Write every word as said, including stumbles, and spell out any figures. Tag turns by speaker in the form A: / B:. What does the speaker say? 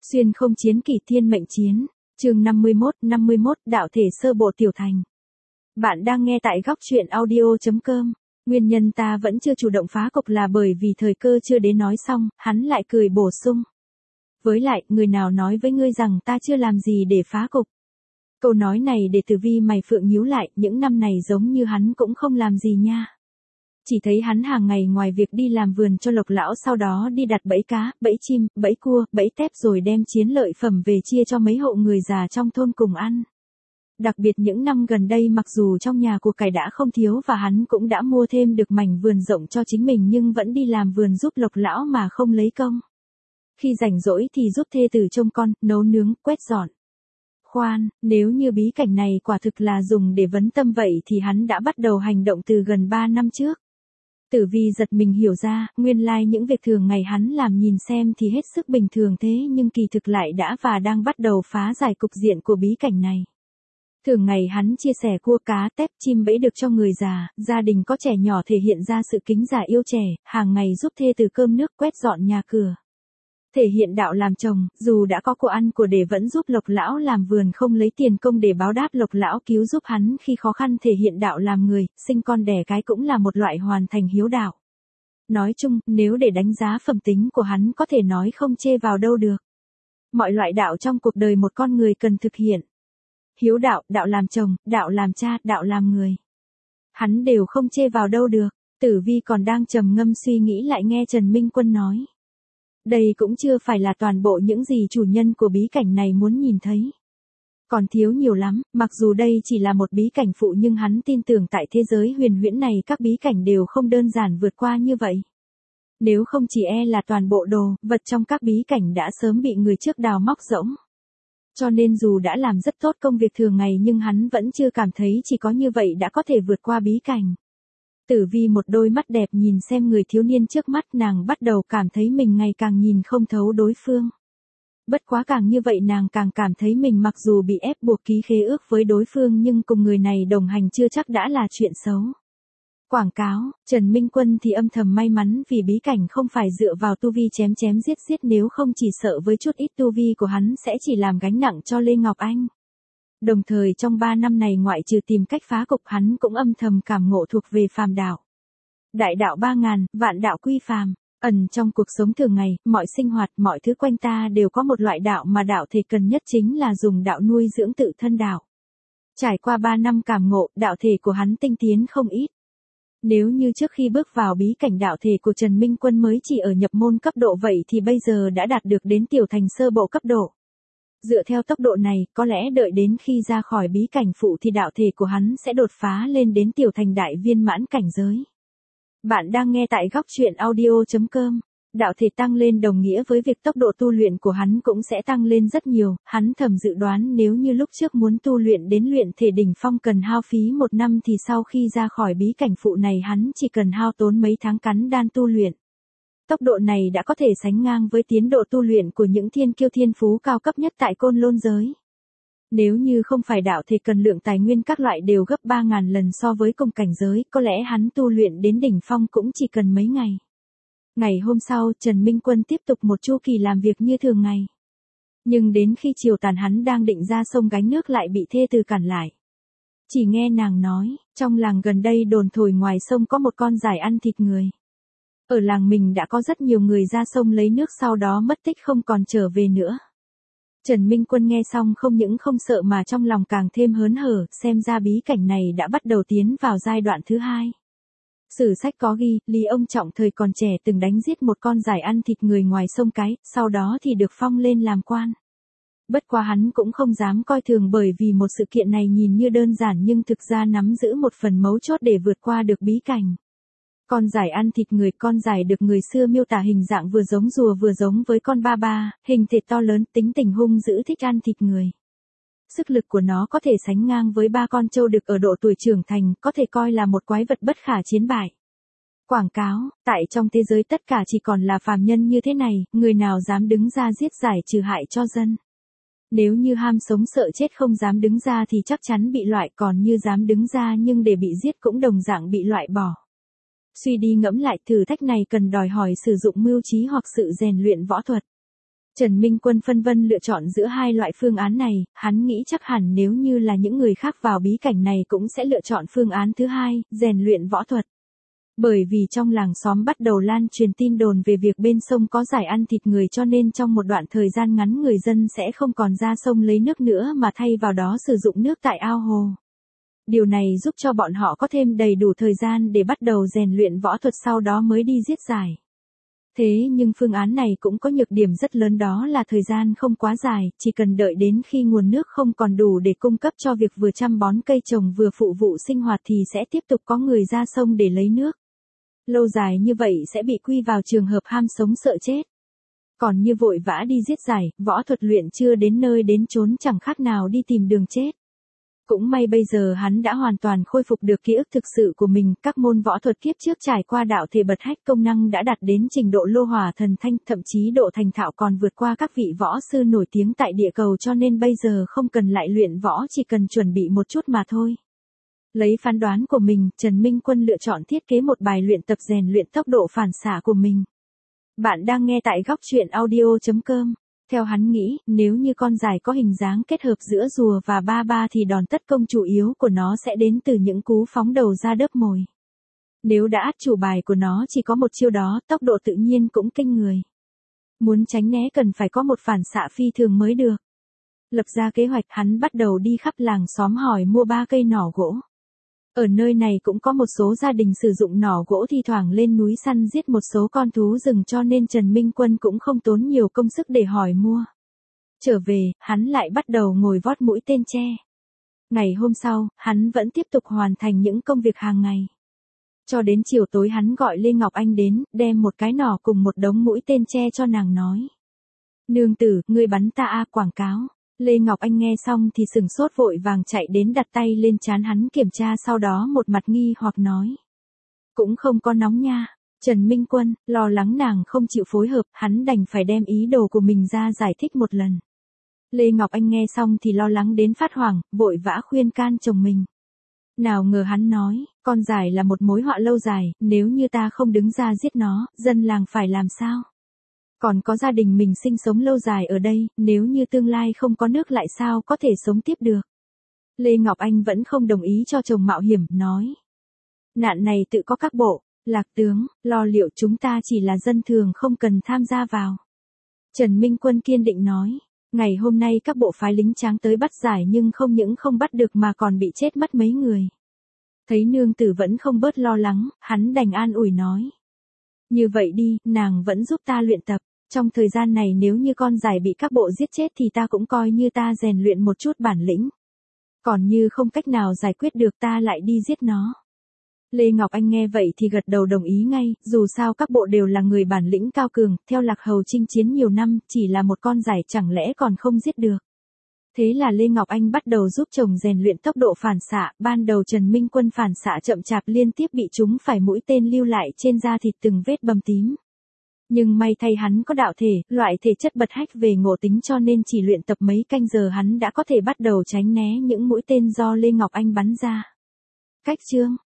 A: Xuyên không chiến kỳ thiên mệnh chiến, chương năm mươi mốt, năm mươi mốt đạo thể sơ bộ tiểu thành. Bạn đang nghe tại góc truyện audio chấm com. Nguyên nhân ta vẫn chưa chủ động phá cục là bởi vì thời cơ chưa đến nói xong, hắn lại cười bổ sung. Với lại, người nào nói với ngươi rằng ta chưa làm gì để phá cục. Câu nói này để Tử Vi mày phượng nhíu lại, những năm này giống như hắn cũng không làm gì nha. Chỉ thấy hắn hàng ngày ngoài việc đi làm vườn cho Lộc lão sau đó đi đặt bẫy cá, bẫy chim, bẫy cua, bẫy tép rồi đem chiến lợi phẩm về chia cho mấy hộ người già trong thôn cùng ăn. Đặc biệt những năm gần đây mặc dù trong nhà của cải đã không thiếu và hắn cũng đã mua thêm được mảnh vườn rộng cho chính mình nhưng vẫn đi làm vườn giúp Lộc lão mà không lấy công. Khi rảnh rỗi thì giúp thê tử trông con, nấu nướng, quét dọn. Khoan, nếu như bí cảnh này quả thực là dùng để vấn tâm vậy thì hắn đã bắt đầu hành động từ gần ba năm trước. Tử Vi giật mình hiểu ra, nguyên lai like những việc thường ngày hắn làm nhìn xem thì hết sức bình thường thế nhưng kỳ thực lại đã và đang bắt đầu phá giải cục diện của bí cảnh này. Thường ngày hắn chia sẻ cua cá, tép, chim bẫy được cho người già, gia đình có trẻ nhỏ thể hiện ra sự kính già yêu trẻ, hàng ngày giúp thê từ cơm nước quét dọn nhà cửa. Thể hiện đạo làm chồng, dù đã có của ăn của để vẫn giúp Lộc lão làm vườn không lấy tiền công để báo đáp Lộc lão cứu giúp hắn khi khó khăn thể hiện đạo làm người, sinh con đẻ cái cũng là một loại hoàn thành hiếu đạo. Nói chung, nếu để đánh giá phẩm tính của hắn có thể nói không chê vào đâu được. Mọi loại đạo trong cuộc đời một con người cần thực hiện. Hiếu đạo, đạo làm chồng, đạo làm cha, đạo làm người. Hắn đều không chê vào đâu được. Tử Vi còn đang trầm ngâm suy nghĩ lại nghe Trần Minh Quân nói. Đây cũng chưa phải là toàn bộ những gì chủ nhân của bí cảnh này muốn nhìn thấy. Còn thiếu nhiều lắm, mặc dù đây chỉ là một bí cảnh phụ nhưng hắn tin tưởng tại thế giới huyền huyễn này các bí cảnh đều không đơn giản vượt qua như vậy. Nếu không chỉ e là toàn bộ đồ, vật trong các bí cảnh đã sớm bị người trước đào móc rỗng. Cho nên dù đã làm rất tốt công việc thường ngày nhưng hắn vẫn chưa cảm thấy chỉ có như vậy đã có thể vượt qua bí cảnh. Tử Vi một đôi mắt đẹp nhìn xem người thiếu niên trước mắt nàng bắt đầu cảm thấy mình ngày càng nhìn không thấu đối phương. Bất quá càng như vậy nàng càng cảm thấy mình mặc dù bị ép buộc ký khế ước với đối phương nhưng cùng người này đồng hành chưa chắc đã là chuyện xấu. Quảng cáo, Trần Minh Quân thì âm thầm may mắn vì bí cảnh không phải dựa vào tu vi chém chém giết giết nếu không chỉ sợ với chút ít tu vi của hắn sẽ chỉ làm gánh nặng cho Lê Ngọc Anh. Đồng thời trong ba năm này ngoại trừ tìm cách phá cục hắn cũng âm thầm cảm ngộ thuộc về phàm đạo. Đại đạo ba ngàn, vạn đạo quy phàm. Ẩn trong cuộc sống thường ngày, mọi sinh hoạt, mọi thứ quanh ta đều có một loại đạo mà đạo thể cần nhất chính là dùng đạo nuôi dưỡng tự thân đạo. Trải qua ba năm cảm ngộ, đạo thể của hắn tinh tiến không ít. Nếu như trước khi bước vào bí cảnh đạo thể của Trần Minh Quân mới chỉ ở nhập môn cấp độ vậy thì bây giờ đã đạt được đến tiểu thành sơ bộ cấp độ. Dựa theo tốc độ này, có lẽ đợi đến khi ra khỏi bí cảnh phụ thì đạo thể của hắn sẽ đột phá lên đến tiểu thành đại viên mãn cảnh giới. Bạn đang nghe tại góc truyện audio chấm com. Đạo thể tăng lên đồng nghĩa với việc tốc độ tu luyện của hắn cũng sẽ tăng lên rất nhiều, hắn thầm dự đoán nếu như lúc trước muốn tu luyện đến luyện thể đỉnh phong cần hao phí một năm thì sau khi ra khỏi bí cảnh phụ này hắn chỉ cần hao tốn mấy tháng cắn đan tu luyện. Tốc độ này đã có thể sánh ngang với tiến độ tu luyện của những thiên kiêu thiên phú cao cấp nhất tại Côn Lôn giới. Nếu như không phải đạo thể cần lượng tài nguyên các loại đều gấp ba ngàn lần so với cùng cảnh giới, có lẽ hắn tu luyện đến đỉnh phong cũng chỉ cần mấy ngày. Ngày hôm sau, Trần Minh Quân tiếp tục một chu kỳ làm việc như thường ngày. Nhưng đến khi chiều tàn hắn đang định ra sông gánh nước lại bị thê từ cản lại. Chỉ nghe nàng nói, trong làng gần đây đồn thổi ngoài sông có một con giải ăn thịt người. Ở làng mình đã có rất nhiều người ra sông lấy nước sau đó mất tích không còn trở về nữa. Trần Minh Quân nghe xong không những không sợ mà trong lòng càng thêm hớn hở, xem ra bí cảnh này đã bắt đầu tiến vào giai đoạn thứ hai. Sử sách có ghi, Lý ông Trọng thời còn trẻ từng đánh giết một con giải ăn thịt người ngoài sông cái, sau đó thì được phong lên làm quan. Bất quá hắn cũng không dám coi thường bởi vì một sự kiện này nhìn như đơn giản nhưng thực ra nắm giữ một phần mấu chốt để vượt qua được bí cảnh. Con giải ăn thịt người, con giải được người xưa miêu tả hình dạng vừa giống rùa vừa giống với con ba ba, hình thể to lớn, tính tình hung dữ thích ăn thịt người. Sức lực của nó có thể sánh ngang với ba con trâu đực ở độ tuổi trưởng thành, có thể coi là một quái vật bất khả chiến bại. Quảng cáo, tại trong thế giới tất cả chỉ còn là phàm nhân như thế này, người nào dám đứng ra giết giải trừ hại cho dân. Nếu như ham sống sợ chết không dám đứng ra thì chắc chắn bị loại, còn như dám đứng ra nhưng để bị giết cũng đồng dạng bị loại bỏ. Suy đi ngẫm lại thử thách này cần đòi hỏi sử dụng mưu trí hoặc sự rèn luyện võ thuật. Trần Minh Quân phân vân lựa chọn giữa hai loại phương án này, hắn nghĩ chắc hẳn nếu như là những người khác vào bí cảnh này cũng sẽ lựa chọn phương án thứ hai, rèn luyện võ thuật. Bởi vì trong làng xóm bắt đầu lan truyền tin đồn về việc bên sông có giải ăn thịt người cho nên trong một đoạn thời gian ngắn người dân sẽ không còn ra sông lấy nước nữa mà thay vào đó sử dụng nước tại ao hồ. Điều này giúp cho bọn họ có thêm đầy đủ thời gian để bắt đầu rèn luyện võ thuật sau đó mới đi giết giải. Thế nhưng phương án này cũng có nhược điểm rất lớn, đó là thời gian không quá dài, chỉ cần đợi đến khi nguồn nước không còn đủ để cung cấp cho việc vừa chăm bón cây trồng vừa phụ vụ sinh hoạt thì sẽ tiếp tục có người ra sông để lấy nước. Lâu dài như vậy sẽ bị quy vào trường hợp ham sống sợ chết. Còn như vội vã đi giết giải, võ thuật luyện chưa đến nơi đến chốn chẳng khác nào đi tìm đường chết. Cũng may bây giờ hắn đã hoàn toàn khôi phục được ký ức thực sự của mình, các môn võ thuật kiếp trước trải qua đạo thể bật hách công năng đã đạt đến trình độ lô hỏa thần thanh, thậm chí độ thành thạo còn vượt qua các vị võ sư nổi tiếng tại địa cầu cho nên bây giờ không cần lại luyện võ, chỉ cần chuẩn bị một chút mà thôi. Lấy phán đoán của mình, Trần Minh Quân lựa chọn thiết kế một bài luyện tập rèn luyện tốc độ phản xạ của mình. Bạn đang nghe tại góc truyện audio chấm com. Theo hắn nghĩ, nếu như con giải có hình dáng kết hợp giữa rùa và ba ba thì đòn tấn công chủ yếu của nó sẽ đến từ những cú phóng đầu ra đớp mồi. Nếu đã át chủ bài của nó chỉ có một chiêu đó, tốc độ tự nhiên cũng kinh người. Muốn tránh né cần phải có một phản xạ phi thường mới được. Lập ra kế hoạch, hắn bắt đầu đi khắp làng xóm hỏi mua ba cây nỏ gỗ. Ở nơi này cũng có một số gia đình sử dụng nỏ gỗ thi thoảng lên núi săn giết một số con thú rừng cho nên Trần Minh Quân cũng không tốn nhiều công sức để hỏi mua. Trở về, hắn lại bắt đầu ngồi vót mũi tên tre. Ngày hôm sau, hắn vẫn tiếp tục hoàn thành những công việc hàng ngày. Cho đến chiều tối hắn gọi Lê Ngọc Anh đến, đem một cái nỏ cùng một đống mũi tên tre cho nàng nói. Nương tử, ngươi bắn ta a, quảng cáo. Lê Ngọc Anh nghe xong thì sừng sốt vội vàng chạy đến đặt tay lên trán hắn kiểm tra, sau đó một mặt nghi hoặc nói. Cũng không có nóng nha. Trần Minh Quân, lo lắng nàng không chịu phối hợp, hắn đành phải đem ý đồ của mình ra giải thích một lần. Lê Ngọc Anh nghe xong thì lo lắng đến phát hoảng, vội vã khuyên can chồng mình. Nào ngờ hắn nói, con giải là một mối họa lâu dài, nếu như ta không đứng ra giết nó, dân làng phải làm sao? Còn có gia đình mình sinh sống lâu dài ở đây, nếu như tương lai không có nước lại sao có thể sống tiếp được. Lê Ngọc Anh vẫn không đồng ý cho chồng mạo hiểm, nói. Nạn này tự có các bộ, Lạc tướng, lo liệu chúng ta chỉ là dân thường không cần tham gia vào. Trần Minh Quân kiên định nói. Ngày hôm nay các bộ phái lính tráng tới bắt giải nhưng không những không bắt được mà còn bị chết mất mấy người. Thấy nương tử vẫn không bớt lo lắng, hắn đành an ủi nói. Như vậy đi, nàng vẫn giúp ta luyện tập. Trong thời gian này nếu như con giải bị các bộ giết chết thì ta cũng coi như ta rèn luyện một chút bản lĩnh. Còn như không cách nào giải quyết được ta lại đi giết nó. Lê Ngọc Anh nghe vậy thì gật đầu đồng ý ngay, dù sao các bộ đều là người bản lĩnh cao cường, theo Lạc Hầu chinh chiến nhiều năm, chỉ là một con giải chẳng lẽ còn không giết được. Thế là Lê Ngọc Anh bắt đầu giúp chồng rèn luyện tốc độ phản xạ, ban đầu Trần Minh Quân phản xạ chậm chạp liên tiếp bị trúng phải mũi tên lưu lại trên da thịt từng vết bầm tím. Nhưng may thay hắn có đạo thể, loại thể chất bật hách về ngộ tính cho nên chỉ luyện tập mấy canh giờ hắn đã có thể bắt đầu tránh né những mũi tên do Lê Ngọc Anh bắn ra. Cách chương